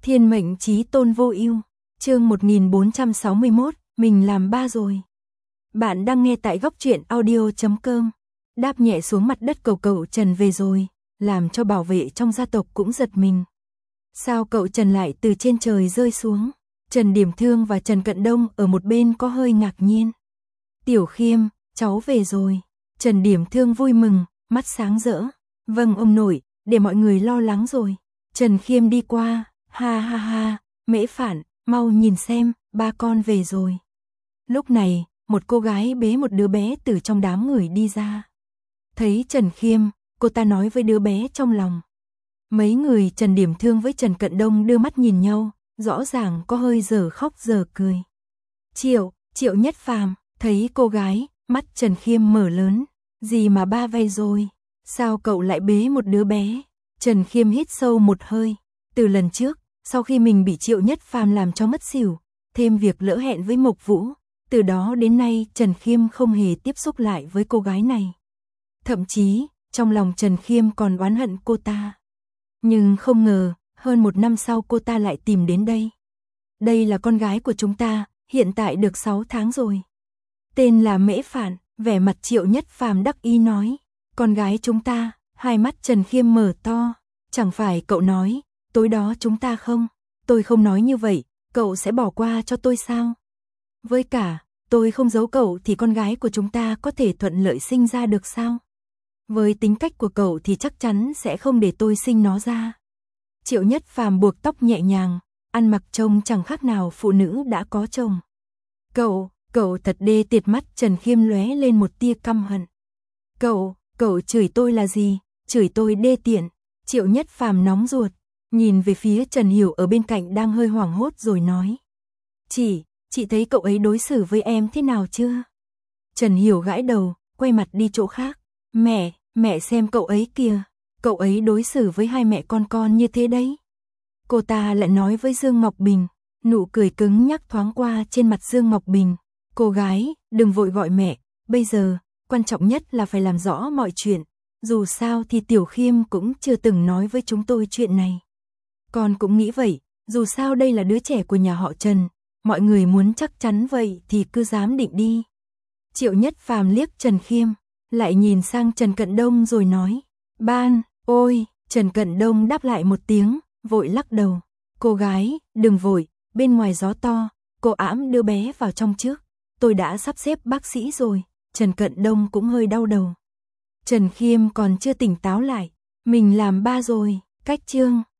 Thiên mệnh chí tôn vô ưu, chương 1461, mình làm ba rồi. Bạn đang nghe tại góc truyện audio.com. Đáp nhẹ xuống mặt đất cậu Trần về rồi, làm cho bảo vệ trong gia tộc cũng giật mình. Sao cậu Trần lại từ trên trời rơi xuống? Trần Điểm Thương và Trần Cận Đông ở một bên có hơi ngạc nhiên. Tiểu Khiêm, cháu về rồi. Trần Điểm Thương vui mừng, mắt sáng rỡ. Vâng ông nội, để mọi người lo lắng rồi. Trần Khiêm đi qua, ha ha ha, Mễ Phản, mau nhìn xem, ba con về rồi. Lúc này, một cô gái bế một đứa bé từ trong đám người đi ra. Thấy Trần Khiêm, cô ta nói với đứa bé trong lòng. Mấy người Trần Điểm Thương với Trần Cận Đông đưa mắt nhìn nhau, rõ ràng có hơi giờ khóc giờ cười. Triệu Nhất Phàm, thấy cô gái, mắt Trần Khiêm mở lớn. Gì mà ba vay rồi? Sao cậu lại bế một đứa bé? Trần Khiêm hít sâu một hơi. Từ lần trước, sau khi mình bị Triệu Nhất Phàm làm cho mất xỉu, thêm việc lỡ hẹn với Mộc Vũ, từ đó đến nay Trần Khiêm không hề tiếp xúc lại với cô gái này. Thậm chí, trong lòng Trần Khiêm còn oán hận cô ta. Nhưng không ngờ, hơn một năm sau cô ta lại tìm đến đây. Đây là con gái của chúng ta, hiện tại được 6 tháng rồi. Tên là Mễ Phản, vẻ mặt Triệu Nhất Phàm đắc ý nói. Con gái chúng ta, hai mắt Trần Khiêm mở to. Chẳng phải cậu nói, tối đó chúng ta không? Tôi không nói như vậy, cậu sẽ bỏ qua cho tôi sao? Với cả, tôi không giấu cậu thì con gái của chúng ta có thể thuận lợi sinh ra được sao? Với tính cách của cậu thì chắc chắn sẽ không để tôi sinh nó ra. Triệu Nhất Phàm buộc tóc nhẹ nhàng, ăn mặc trông chẳng khác nào phụ nữ đã có chồng. Cậu thật đê tiệt, mắt Trần Khiêm lóe lên một tia căm hận. Cậu chửi tôi là gì? Chửi tôi đê tiện. Triệu Nhất Phàm nóng ruột, nhìn về phía Trần Hiểu ở bên cạnh đang hơi hoảng hốt rồi nói. Chị thấy cậu ấy đối xử với em thế nào chưa? Trần Hiểu gãi đầu, quay mặt đi chỗ khác. Mẹ xem cậu ấy kìa, cậu ấy đối xử với hai mẹ con như thế đấy. Cô ta lại nói với Dương Ngọc Bình, nụ cười cứng nhắc thoáng qua trên mặt Dương Ngọc Bình. Cô gái, đừng vội gọi mẹ, bây giờ, quan trọng nhất là phải làm rõ mọi chuyện. Dù sao thì Tiểu Khiêm cũng chưa từng nói với chúng tôi chuyện này. Con cũng nghĩ vậy, dù sao đây là đứa trẻ của nhà họ Trần, mọi người muốn chắc chắn vậy thì cứ dám định đi. Triệu Nhất Phàm liếc Trần Khiêm, lại nhìn sang Trần Cận Đông rồi nói. Ban, ôi, Trần Cận Đông đáp lại một tiếng, vội lắc đầu. Cô gái, đừng vội, bên ngoài gió to, cô ẵm đưa bé vào trong trước. Tôi đã sắp xếp bác sĩ rồi. Trần Cận Đông cũng hơi đau đầu. Trần Khiêm còn chưa tỉnh táo lại. Mình làm ba rồi, cách chương.